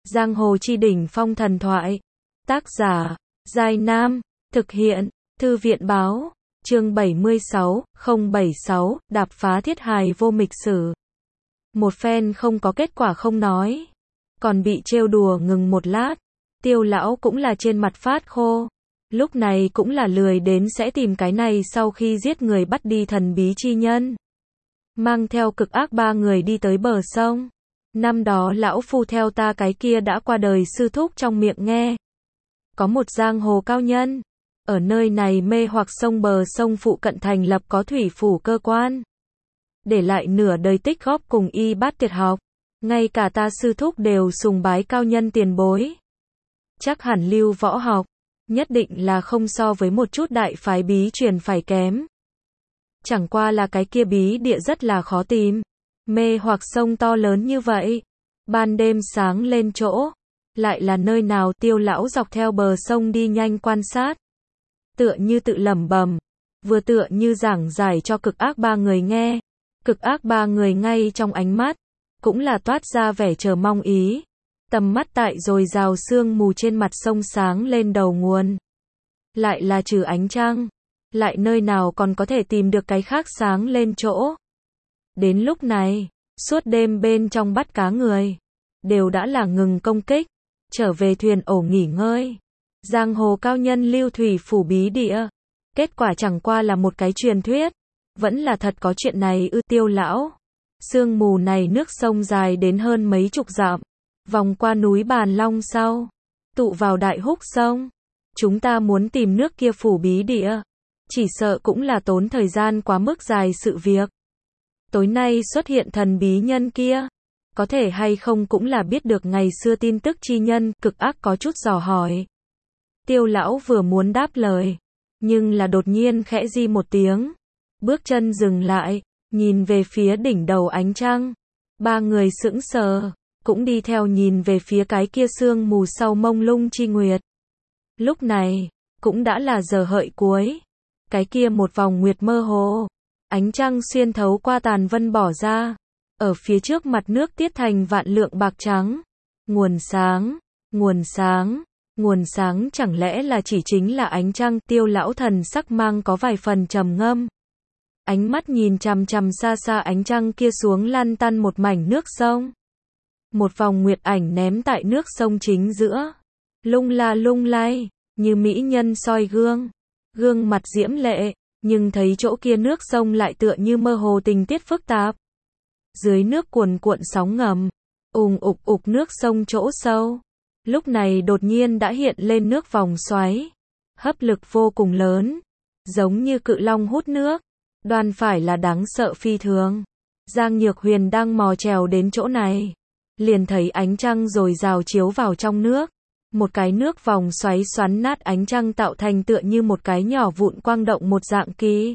Giang hồ chi đỉnh phong thần thoại. Tác giả, Giai Nam. Thực hiện, Thư viện báo. Chương 76, 076, đạp phá thiết hài vô mịch sử. Một phen không có kết quả không nói. Còn bị trêu đùa ngừng một lát. Tiêu lão cũng là trên mặt phát khô. Lúc này cũng là lười đến sẽ tìm cái này sau khi giết người bắt đi thần bí chi nhân. Mang theo cực ác ba người đi tới bờ sông. Năm đó lão phu theo ta cái kia đã qua đời sư thúc trong miệng nghe. Có một giang hồ cao nhân. Ở nơi này mê hoặc sông bờ sông phụ cận thành lập có thủy phủ cơ quan. Để lại nửa đời tích góp cùng y bát tuyệt học. Ngay cả ta sư thúc đều sùng bái cao nhân tiền bối. Chắc hẳn lưu võ học. Nhất định là không so với một chút đại phái bí truyền phải kém. Chẳng qua là cái kia bí địa rất là khó tìm. Mê hoặc sông to lớn như vậy. Ban đêm sáng lên chỗ. Lại là nơi nào Tiêu lão dọc theo bờ sông đi nhanh quan sát. Tựa như tự lẩm bẩm. Vừa tựa như giảng giải cho cực ác ba người nghe. Cực ác ba người ngay trong ánh mắt. Cũng là toát ra vẻ chờ mong ý. Tầm mắt tại rồi rào sương mù trên mặt sông sáng lên đầu nguồn. Lại là trừ ánh trăng. Lại nơi nào còn có thể tìm được cái khác sáng lên chỗ. Đến lúc này, suốt đêm bên trong bắt cá người. Đều đã là ngừng công kích. Trở về thuyền ổ nghỉ ngơi. Giang hồ cao nhân lưu thủy phủ bí địa. Kết quả chẳng qua là một cái truyền thuyết. Vẫn là thật có chuyện này ư Tiêu lão. Sương mù này nước sông dài đến hơn mấy chục dặm. Vòng qua núi Bàn Long sau. Tụ vào Đại Húc sông. Chúng ta muốn tìm nước kia phủ bí địa. Chỉ sợ cũng là tốn thời gian quá mức dài sự việc. Tối nay xuất hiện thần bí nhân kia. Có thể hay không cũng là biết được ngày xưa tin tức chi nhân, cực ác có chút dò hỏi. Tiêu lão vừa muốn đáp lời. Nhưng là đột nhiên khẽ di một tiếng. Bước chân dừng lại. Nhìn về phía đỉnh đầu ánh trăng. Ba người sững sờ. Cũng đi theo nhìn về phía cái kia sương mù sau mông lung chi nguyệt. Lúc này, cũng đã là giờ hợi cuối. Cái kia một vòng nguyệt mơ hồ. Ánh trăng xuyên thấu qua tàn vân bỏ ra. Ở phía trước mặt nước tiết thành vạn lượng bạc trắng. Nguồn sáng, nguồn sáng, nguồn sáng chẳng lẽ là chỉ chính là ánh trăng. Tiêu lão thần sắc mang có vài phần trầm ngâm. Ánh mắt nhìn chằm chằm xa xa ánh trăng kia xuống lăn tăn một mảnh nước sông. Một vòng nguyệt ảnh ném tại nước sông chính giữa. Lung la lung lay, như mỹ nhân soi gương. Gương mặt diễm lệ, nhưng thấy chỗ kia nước sông lại tựa như mơ hồ tình tiết phức tạp. Dưới nước cuồn cuộn sóng ngầm, ục ục nước sông chỗ sâu. Lúc này đột nhiên đã hiện lên nước vòng xoáy. Hấp lực vô cùng lớn, giống như cự long hút nước. Đoan phải là đáng sợ phi thường. Giang Nhược Huyền đang mò trèo đến chỗ này. Liền thấy ánh trăng rồi rào chiếu vào trong nước. Một cái nước vòng xoáy xoắn nát ánh trăng tạo thành tựa như một cái nhỏ vụn quang động một dạng kỳ.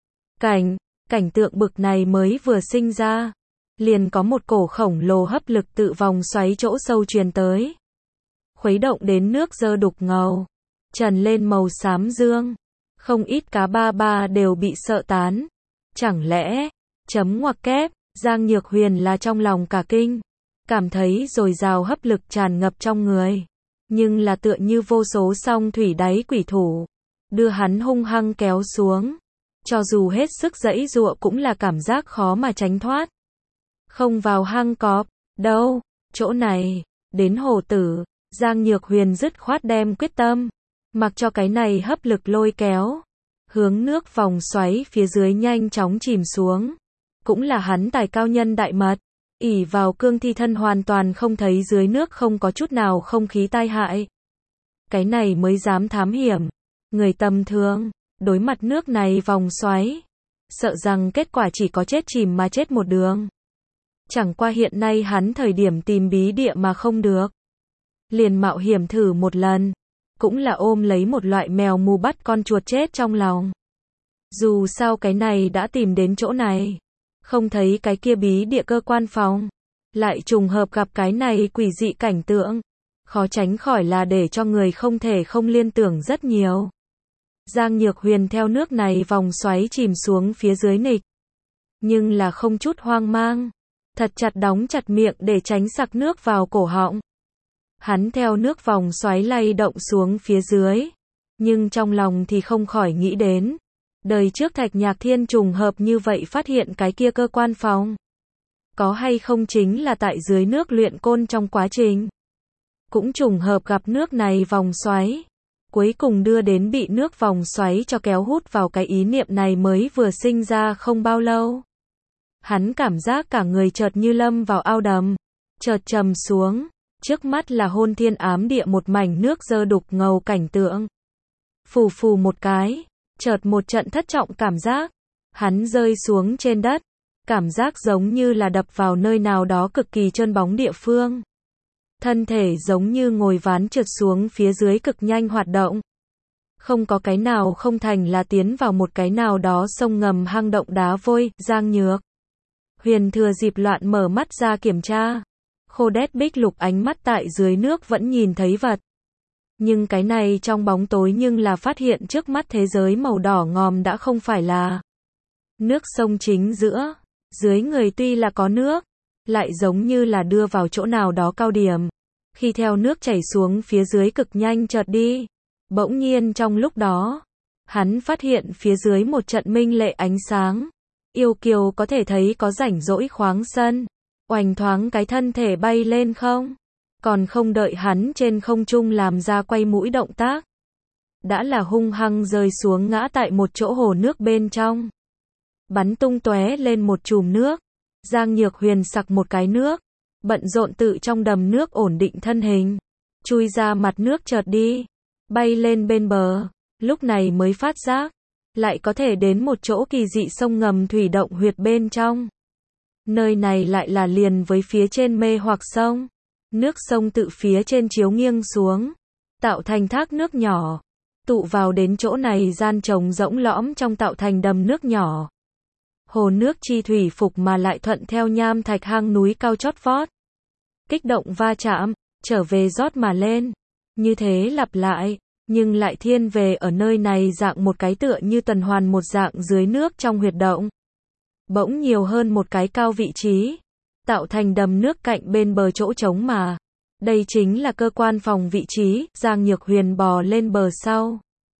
Cảnh tượng bực này mới vừa sinh ra. Liền có một cổ khổng lồ hấp lực tự vòng xoáy chỗ sâu truyền tới. Khuấy động đến nước dơ đục ngầu. Trần lên màu xám dương. Không ít cá ba ba đều bị sợ tán. Chẳng lẽ, chấm ngoặc kép, Giang Nhược Huyền là trong lòng cả kinh. Cảm thấy dồi dào hấp lực tràn ngập trong người. Nhưng là tựa như vô số song thủy đáy quỷ thủ. Đưa hắn hung hăng kéo xuống. Cho dù hết sức giãy giụa cũng là cảm giác khó mà tránh thoát. Không vào hang cọp, đâu, chỗ này, đến hồ tử. Giang Nhược Huyền dứt khoát đem quyết tâm. Mặc cho cái này hấp lực lôi kéo. Hướng nước vòng xoáy phía dưới nhanh chóng chìm xuống. Cũng là hắn tài cao nhân đại mật. Ỷ vào cương thi thân hoàn toàn không thấy dưới nước không có chút nào không khí tai hại. Cái này mới dám thám hiểm. Người tầm thường, đối mặt nước này vòng xoáy. Sợ rằng kết quả chỉ có chết chìm mà chết một đường. Chẳng qua hiện nay hắn thời điểm tìm bí địa mà không được. Liền mạo hiểm thử một lần. Cũng là ôm lấy một loại mèo mù bắt con chuột chết trong lòng. Dù sao cái này đã tìm đến chỗ này. Không thấy cái kia bí địa cơ quan phòng. Lại trùng hợp gặp cái này quỷ dị cảnh tượng. Khó tránh khỏi là để cho người không thể không liên tưởng rất nhiều. Giang Nhược Huyền theo nước này vòng xoáy chìm xuống phía dưới nịch. Nhưng là không chút hoang mang. Thật chặt đóng chặt miệng để tránh sặc nước vào cổ họng. Hắn theo nước vòng xoáy lay động xuống phía dưới. Nhưng trong lòng thì không khỏi nghĩ đến. Đời trước Thạch Nhạc Thiên trùng hợp như vậy phát hiện cái kia cơ quan phòng. Có hay không chính là tại dưới nước luyện côn trong quá trình. Cũng trùng hợp gặp nước này vòng xoáy. Cuối cùng đưa đến bị nước vòng xoáy cho kéo hút vào cái ý niệm này mới vừa sinh ra không bao lâu. Hắn cảm giác cả người chợt như lâm vào ao đầm. Chợt trầm xuống. Trước mắt là hôn thiên ám địa một mảnh nước dơ đục ngầu cảnh tượng. Phù phù một cái. Chợt một trận thất trọng cảm giác. Hắn rơi xuống trên đất. Cảm giác giống như là đập vào nơi nào đó cực kỳ trơn bóng địa phương. Thân thể giống như ngồi ván trượt xuống phía dưới cực nhanh hoạt động. Không có cái nào không thành là tiến vào một cái nào đó sông ngầm hang động đá vôi. Giang Nhược Huyền thừa dịp loạn mở mắt ra kiểm tra. Khô đét bích lục ánh mắt tại dưới nước vẫn nhìn thấy vật. Nhưng cái này trong bóng tối nhưng là phát hiện trước mắt thế giới màu đỏ ngòm đã không phải là nước sông chính giữa. Dưới người tuy là có nước, lại giống như là đưa vào chỗ nào đó cao điểm. Khi theo nước chảy xuống phía dưới cực nhanh chợt đi. Bỗng nhiên trong lúc đó, hắn phát hiện phía dưới một trận minh lệ ánh sáng. Yêu kiều có thể thấy có rảnh rỗi khoáng sân. Oành thoáng cái thân thể bay lên không. Còn không đợi hắn trên không trung làm ra quay mũi động tác. Đã là hung hăng rơi xuống ngã tại một chỗ hồ nước bên trong. Bắn tung tóe lên một chùm nước. Giang Nhược Huyền sặc một cái nước. Bận rộn tự trong đầm nước ổn định thân hình. Chui ra mặt nước chợt đi. Bay lên bên bờ. Lúc này mới phát giác. Lại có thể đến một chỗ kỳ dị sông ngầm thủy động huyệt bên trong. Nơi này lại là liền với phía trên mê hoặc sông. Nước sông tự phía trên chiếu nghiêng xuống. Tạo thành thác nước nhỏ. Tụ vào đến chỗ này gian trồng rỗng lõm trong tạo thành đầm nước nhỏ. Hồ nước chi thủy phục mà lại thuận theo nham thạch hang núi cao chót vót. Kích động va chạm, trở về rót mà lên. Như thế lặp lại, nhưng lại thiên về ở nơi này dạng một cái tựa như tuần hoàn một dạng dưới nước trong huyệt động. Bỗng nhiều hơn một cái cao vị trí. Tạo thành đầm nước cạnh bên bờ chỗ trống mà. Đây chính là cơ quan phòng vị trí. Giang Nhược Huyền bò lên bờ sau.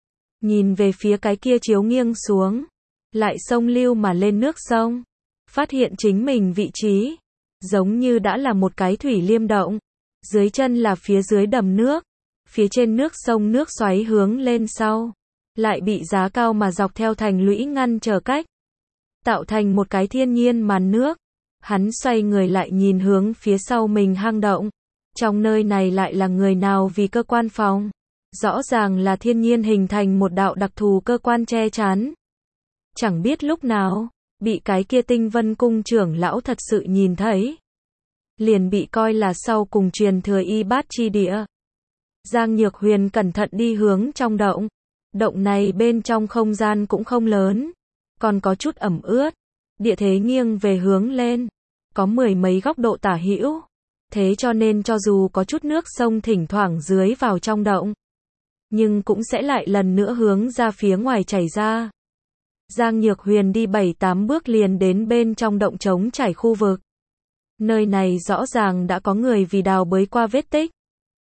Nhìn về phía cái kia chiếu nghiêng xuống. Lại sông lưu mà lên nước sông. Phát hiện chính mình vị trí. Giống như đã là một cái thủy liêm động. Dưới chân là phía dưới đầm nước. Phía trên nước sông nước xoáy hướng lên sau. Lại bị giá cao mà dọc theo thành lũy ngăn trở cách. Tạo thành một cái thiên nhiên màn nước. Hắn xoay người lại nhìn hướng phía sau mình hang động. Trong nơi này lại là người nào vì cơ quan phòng. Rõ ràng là thiên nhiên hình thành một đạo đặc thù cơ quan che chắn. Chẳng biết lúc nào, bị cái kia Tinh Vân Cung trưởng lão thật sự nhìn thấy. Liền bị coi là sau cùng truyền thừa y bát chi địa. Giang Nhược Huyền cẩn thận đi hướng trong động. Động này bên trong không gian cũng không lớn. Còn có chút ẩm ướt. Địa thế nghiêng về hướng lên. Có mười mấy góc độ tả hữu. Thế cho nên cho dù có chút nước sông thỉnh thoảng dưới vào trong động. Nhưng cũng sẽ lại lần nữa hướng ra phía ngoài chảy ra. Giang Nhược Huyền đi 7-8 bước liền đến bên trong động trống trải khu vực. Nơi này rõ ràng đã có người vì đào bới qua vết tích.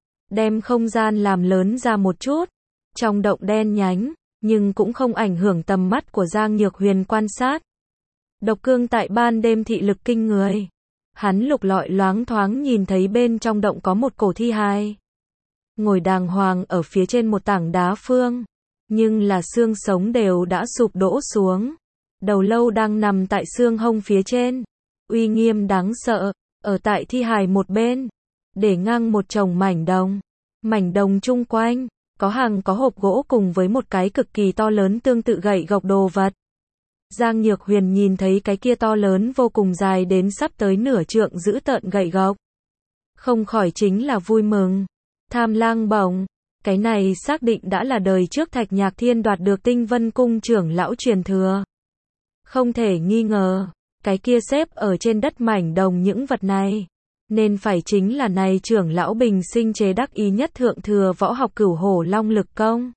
Đem không gian làm lớn ra một chút. Trong động đen nhánh, nhưng cũng không ảnh hưởng tầm mắt của Giang Nhược Huyền quan sát. Độc Cương tại ban đêm thị lực kinh người. Hắn lục lọi loáng thoáng nhìn thấy bên trong động có một cổ thi hài. Ngồi đàng hoàng ở phía trên một tảng đá phương. Nhưng là xương sống đều đã sụp đổ xuống. Đầu lâu đang nằm tại xương hông phía trên. Uy nghiêm đáng sợ, ở tại thi hài một bên. Để ngang một chồng mảnh đồng. Mảnh đồng chung quanh, có hàng có hộp gỗ cùng với một cái cực kỳ to lớn tương tự gậy gộc đồ vật. Giang Nhược Huyền nhìn thấy cái kia to lớn vô cùng dài đến sắp tới nửa trượng giữ tợn gậy gộc. Không khỏi chính là vui mừng. Tham Lang Bổng, cái này xác định đã là đời trước Thạch Nhạc Thiên đoạt được Tinh Vân Cung trưởng lão truyền thừa. Không thể nghi ngờ, cái kia xếp ở trên đất mảnh đồng những vật này. Nên phải chính là này trưởng lão bình sinh chế đắc ý nhất thượng thừa võ học Cửu Hổ Long Lực Công.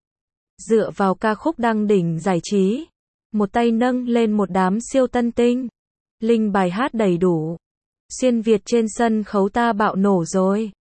Dựa vào ca khúc đăng đỉnh giải trí. Một tay nâng lên một đám siêu tân tinh. Linh bài hát đầy đủ. Xuyên Việt trên sân khấu ta bạo nổ rồi.